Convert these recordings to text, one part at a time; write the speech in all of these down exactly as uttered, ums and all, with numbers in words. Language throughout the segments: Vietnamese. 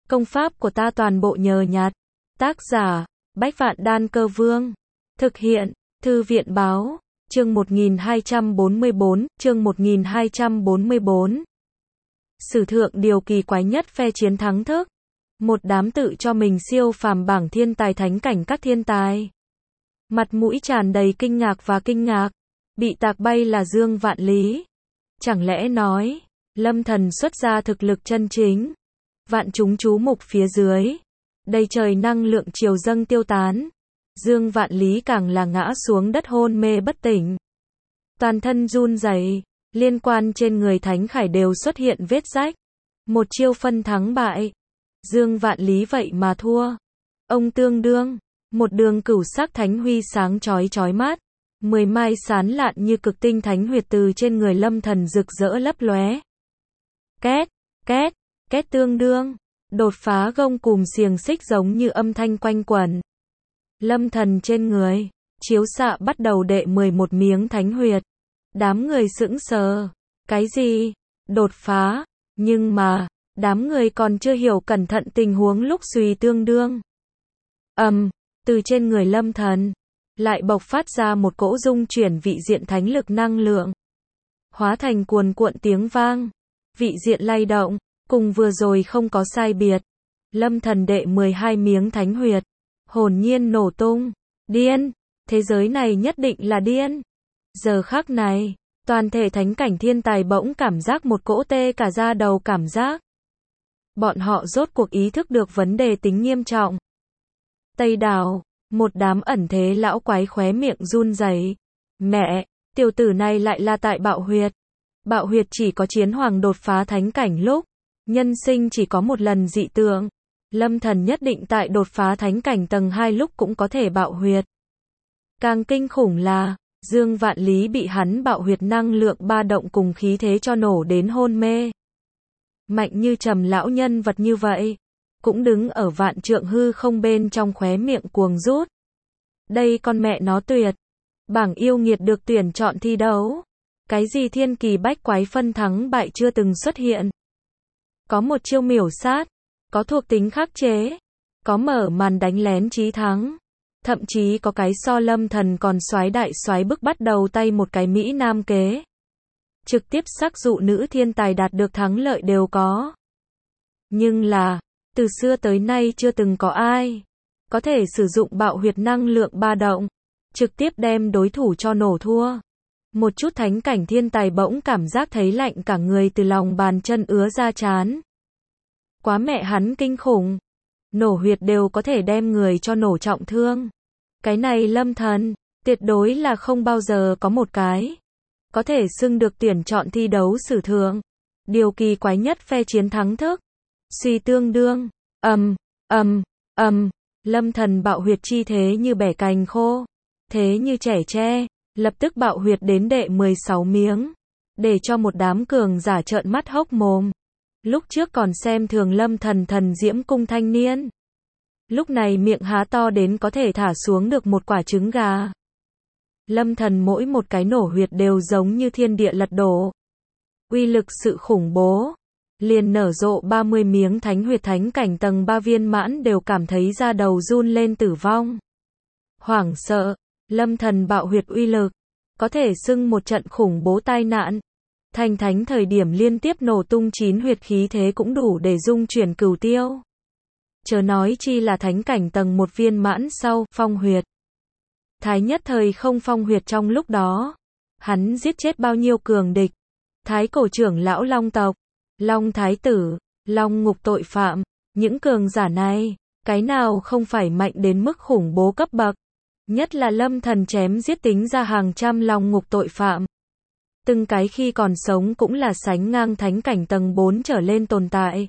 Công pháp của ta toàn bộ nhờ nhặt. Tác giả, Bách Vạn Đan Cơ Vương. Thực hiện, Thư viện báo, chương một nghìn hai trăm bốn mươi bốn, chương một nghìn hai trăm bốn mươi bốn. Sử thượng điều kỳ quái nhất phe chiến thắng thức. Một đám tự cho mình siêu phàm bảng thiên tài thánh cảnh các thiên tài. Mặt mũi tràn đầy kinh ngạc và kinh ngạc. Bị tạc bay là Dương Vạn Lý. Chẳng lẽ nói, Lâm Thần xuất ra thực lực chân chính. Vạn chúng chú mục phía dưới. Đầy trời năng lượng triều dâng tiêu tán. Dương Vạn Lý càng là ngã xuống đất hôn mê bất tỉnh. Toàn thân run rẩy, liên quan trên người Thánh Khải đều xuất hiện vết rách. Một chiêu phân thắng bại. Dương Vạn Lý vậy mà thua. Ông tương đương, một đường cửu sắc thánh huy sáng chói chói mắt. Mười mai sán lạn như cực tinh thánh huyệt từ trên người Lâm Thần rực rỡ lấp lóe. Két, két, két tương đương. Đột phá gông cùm xiềng xích giống như âm thanh quanh quẩn. Lâm Thần trên người, chiếu xạ bắt đầu đệ mười một miếng thánh huyệt. Đám người sững sờ. Cái gì? Đột phá? Nhưng mà, đám người còn chưa hiểu cẩn thận tình huống lúc suy tương đương. Ầm, um, từ trên người Lâm Thần, lại bộc phát ra một cỗ dung chuyển vị diện thánh lực năng lượng. Hóa thành cuồn cuộn tiếng vang. Vị diện lay động, cùng vừa rồi không có sai biệt. Lâm Thần đệ mười hai miếng thánh huyệt. Hồn nhiên nổ tung. Điên. Thế giới này nhất định là điên. Giờ khắc này, toàn thể thánh cảnh thiên tài bỗng cảm giác một cỗ tê cả da đầu cảm giác. Bọn họ rốt cuộc ý thức được vấn đề tính nghiêm trọng. Tây Đảo, một đám ẩn thế lão quái khóe miệng run rẩy. Mẹ, tiểu tử này lại là tại Bạo Huyệt. Bạo Huyệt chỉ có chiến hoàng đột phá thánh cảnh lúc. Nhân sinh chỉ có một lần dị tượng. Lâm Thần nhất định tại đột phá thánh cảnh tầng hai lúc cũng có thể bạo huyệt. Càng kinh khủng là, Dương Vạn Lý bị hắn bạo huyệt năng lượng ba động cùng khí thế cho nổ đến hôn mê. Mạnh như Trầm lão nhân vật như vậy, cũng đứng ở vạn trượng hư không bên trong khóe miệng cuồng rút. Đây con mẹ nó tuyệt. Bảng yêu nghiệt được tuyển chọn thi đấu. Cái gì thiên kỳ bách quái phân thắng bại chưa từng xuất hiện. Có một chiêu miểu sát. Có thuộc tính khắc chế. Có mở màn đánh lén chí thắng. Thậm chí có cái so Lâm Thần còn soái đại soái bức bắt đầu tay một cái Mỹ Nam kế. Trực tiếp sắc dụ nữ thiên tài đạt được thắng lợi đều có. Nhưng là, từ xưa tới nay chưa từng có ai có thể sử dụng bạo huyệt năng lượng ba động, trực tiếp đem đối thủ cho nổ thua. Một chút thánh cảnh thiên tài bỗng cảm giác thấy lạnh cả người từ lòng bàn chân ứa ra trán. Quá mẹ hắn kinh khủng. Nổ huyệt đều có thể đem người cho nổ trọng thương. Cái này Lâm Thần, tuyệt đối là không bao giờ có một cái có thể xưng được tuyển chọn thi đấu sử thượng. Điều kỳ quái nhất phe chiến thắng thức. Suy tương đương, ầm, ầm, ầm, Lâm Thần bạo huyệt chi thế như bẻ cành khô, thế như trẻ tre, lập tức bạo huyệt đến đệ mười sáu miếng, để cho một đám cường giả trợn mắt hốc mồm. Lúc trước còn xem thường Lâm Thần thần diễm cung thanh niên. Lúc này miệng há to đến có thể thả xuống được một quả trứng gà. Lâm Thần mỗi một cái nổ huyệt đều giống như thiên địa lật đổ. Uy lực sự khủng bố. Liền nở rộ ba mươi miếng thánh huyệt thánh cảnh tầng ba viên mãn đều cảm thấy da đầu run lên tử vong. Hoảng sợ. Lâm Thần bạo huyệt uy lực. Có thể xưng một trận khủng bố tai nạn. Thành thánh thời điểm liên tiếp nổ tung chín huyệt khí thế cũng đủ để dung chuyển cửu tiêu. Chớ nói chi là thánh cảnh tầng một viên mãn sau, phong huyệt. Thái nhất thời không phong huyệt trong lúc đó. Hắn giết chết bao nhiêu cường địch. Thái cổ trưởng lão Long tộc, Long thái tử, Long ngục tội phạm. Những cường giả này, cái nào không phải mạnh đến mức khủng bố cấp bậc. Nhất là Lâm Thần chém giết tính ra hàng trăm Long ngục tội phạm. Từng cái khi còn sống cũng là sánh ngang thánh cảnh tầng bốn trở lên tồn tại.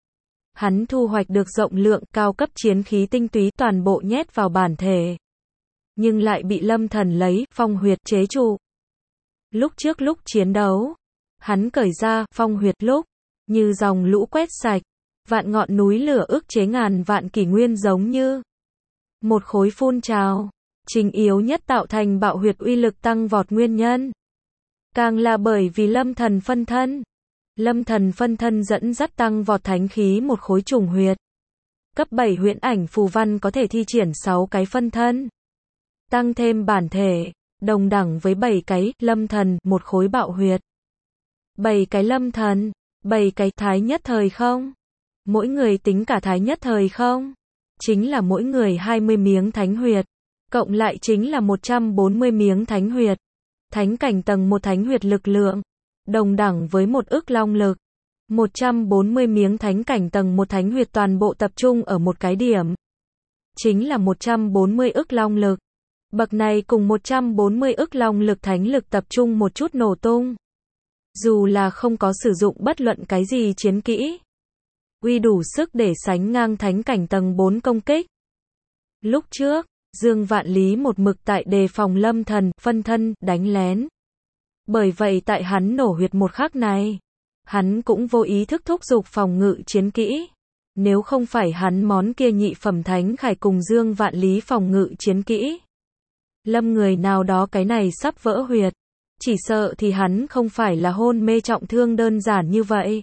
Hắn thu hoạch được rộng lượng cao cấp chiến khí tinh túy toàn bộ nhét vào bản thể. Nhưng lại bị Lâm Thần lấy phong huyệt chế trụ. Lúc trước lúc chiến đấu, hắn cởi ra phong huyệt lúc, như dòng lũ quét sạch, vạn ngọn núi lửa ức chế ngàn vạn kỷ nguyên giống như một khối phun trào. Chính yếu nhất tạo thành bạo huyệt uy lực tăng vọt nguyên nhân. Càng là bởi vì Lâm Thần phân thân. Lâm Thần phân thân dẫn dắt tăng vọt thánh khí một khối trùng huyệt. Cấp bảy huyễn ảnh phù văn có thể thi triển sáu cái phân thân. Tăng thêm bản thể, đồng đẳng với bảy cái lâm thần, một khối bạo huyệt. bảy cái lâm thần, bảy cái thái nhất thời không? Mỗi người tính cả thái nhất thời không? Chính là mỗi người hai mươi miếng thánh huyệt. Cộng lại chính là một trăm bốn mươi miếng thánh huyệt. Thánh cảnh tầng một thánh huyệt lực lượng. Đồng đẳng với một ức long lực. một trăm bốn mươi miếng thánh cảnh tầng một thánh huyệt toàn bộ tập trung ở một cái điểm. Chính là một trăm bốn mươi ức long lực. Bậc này cùng một trăm bốn mươi ức long lực thánh lực tập trung một chút nổ tung. Dù là không có sử dụng bất luận cái gì chiến kỹ. Uy đủ sức để sánh ngang thánh cảnh tầng bốn công kích. Lúc trước, Dương Vạn Lý một mực tại đề phòng lâm thần, phân thân, đánh lén. Bởi vậy tại hắn nổ huyệt một khắc này, hắn cũng vô ý thức thúc giục phòng ngự chiến kỹ. Nếu không phải hắn món kia nhị phẩm thánh khải cùng Dương Vạn Lý phòng ngự chiến kỹ. Lâm người nào đó cái này sắp vỡ huyệt. Chỉ sợ thì hắn không phải là hôn mê trọng thương đơn giản như vậy.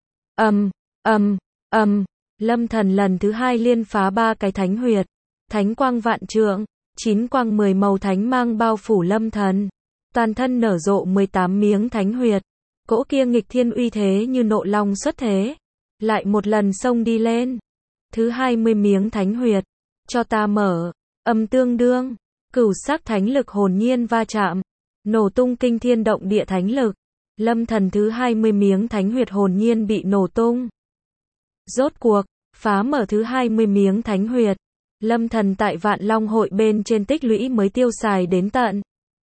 Ầm, ầm, ầm, lâm thần lần thứ hai liên phá ba cái thánh huyệt. Thánh quang vạn trượng, chín quang mười màu thánh mang bao phủ lâm thần. Toàn thân nở rộ mười tám miếng thánh huyệt. Cỗ kia nghịch thiên uy thế như nộ long xuất thế. Lại một lần xông đi lên. Thứ hai mươi miếng thánh huyệt. Cho ta mở. Âm tương đương. Cửu sắc thánh lực hồn nhiên va chạm. Nổ tung kinh thiên động địa thánh lực. Lâm thần thứ hai mươi miếng thánh huyệt hồn nhiên bị nổ tung. Rốt cuộc, phá mở thứ hai mươi miếng thánh huyệt. Lâm thần tại Vạn Long hội bên trên tích lũy mới tiêu xài đến tận.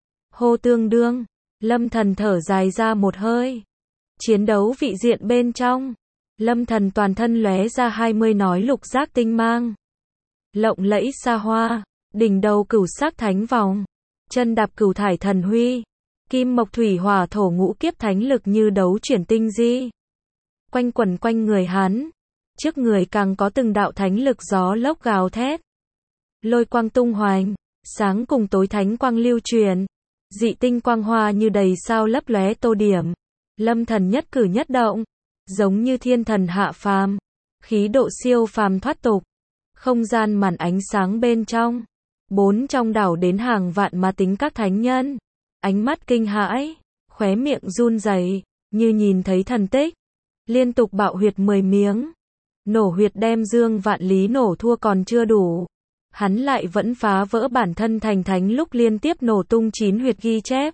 Hô tương đương. Lâm thần thở dài ra một hơi. Chiến đấu vị diện bên trong. Lâm thần toàn thân lóe ra hai mươi nói lục giác tinh mang. Lộng lẫy xa hoa. Đỉnh đầu cửu sắc thánh vòng. Chân đạp cửu thải thần huy. Kim mộc thủy hỏa thổ ngũ kiếp thánh lực như đấu chuyển tinh di. Quanh quẩn quanh người hắn. Trước người càng có từng đạo thánh lực gió lốc gào thét. Lôi quang tung hoành. Sáng cùng tối thánh quang lưu truyền. Dị tinh quang hoa như đầy sao lấp lóe tô điểm. Lâm thần nhất cử nhất động. Giống như thiên thần hạ phàm. Khí độ siêu phàm thoát tục. Không gian màn ánh sáng bên trong. Bốn trong đảo đến hàng vạn mà tính các thánh nhân. Ánh mắt kinh hãi. Khóe miệng run rẩy, như nhìn thấy thần tích. Liên tục bạo huyệt mười miếng. Nổ huyệt đem Dương Vạn Lý nổ thua còn chưa đủ. Hắn lại vẫn phá vỡ bản thân thành thánh lúc liên tiếp nổ tung chín huyệt ghi chép.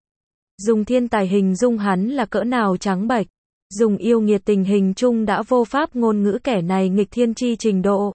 Dùng thiên tài hình dung hắn là cỡ nào trắng bệch. Dùng yêu nghiệt tình hình chung đã vô pháp ngôn ngữ kẻ này nghịch thiên chi trình độ.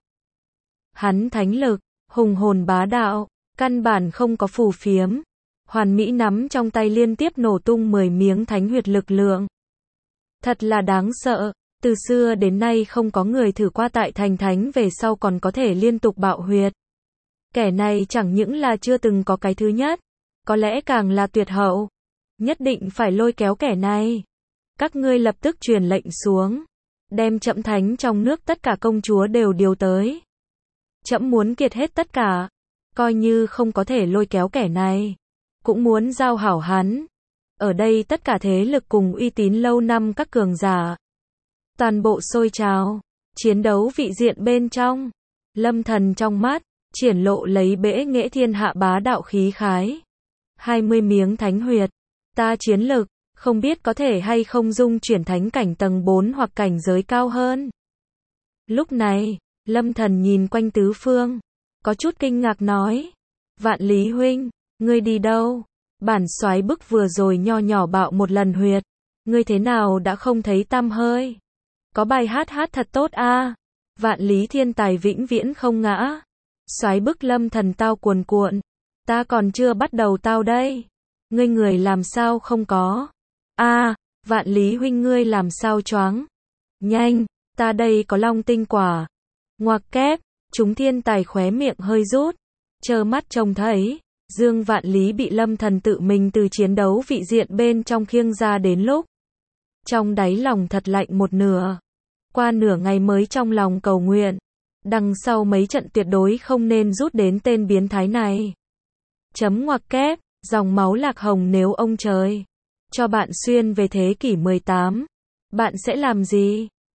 Hắn thánh lực, hùng hồn bá đạo, căn bản không có phù phiếm. Hoàn mỹ nắm trong tay liên tiếp nổ tung mười miếng thánh huyệt lực lượng. Thật là đáng sợ. Từ xưa đến nay không có người thử qua tại thành thánh về sau còn có thể liên tục bạo huyệt. Kẻ này chẳng những là chưa từng có cái thứ nhất, có lẽ càng là tuyệt hậu. Nhất định phải lôi kéo kẻ này. Các ngươi lập tức truyền lệnh xuống. Đem Trẫm thánh trong nước tất cả công chúa đều điều tới. Trẫm muốn kiệt hết tất cả. Coi như không có thể lôi kéo kẻ này. Cũng muốn giao hảo hắn. Ở đây tất cả thế lực cùng uy tín lâu năm các cường giả. Toàn bộ sôi trào. Chiến đấu vị diện bên trong. Lâm thần trong mắt. Triển lộ lấy bẽ nghệ thiên hạ bá đạo khí khái. hai mươi miếng thánh huyệt. Ta chiến lực. Không biết có thể hay không dung chuyển thánh cảnh tầng bốn hoặc cảnh giới cao hơn. Lúc này, Lâm thần nhìn quanh tứ phương. Có chút kinh ngạc nói. Vạn Lý huynh, ngươi đi đâu? Bản soái bức vừa rồi nho nhỏ bạo một lần huyệt. Ngươi thế nào đã không thấy tăm hơi? Có bài hát hát thật tốt a. Vạn Lý thiên tài vĩnh viễn không ngã. Soái bức Lâm thần tao cuồn cuộn. Ta còn chưa bắt đầu tao đây. Ngươi người làm sao không có? A, Vạn Lý huynh ngươi làm sao choáng? Nhanh, ta đây có long tinh quả. Ngoặc kép, chúng thiên tài khóe miệng hơi rút. Trơ mắt trông thấy, Dương Vạn Lý bị Lâm thần tự mình từ chiến đấu vị diện bên trong khiêng ra đến lúc. Trong đáy lòng thật lạnh một nửa. Qua nửa ngày mới trong lòng cầu nguyện. Đằng sau mấy trận tuyệt đối không nên rút đến tên biến thái này. Chấm ngoặc kép, dòng máu lạc hồng nếu ông trời cho bạn xuyên về thế kỷ mười tám, bạn sẽ làm gì?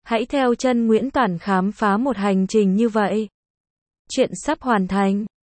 Hãy theo chân Nguyễn Toản khám phá một hành trình như vậy. Chuyện sắp hoàn thành.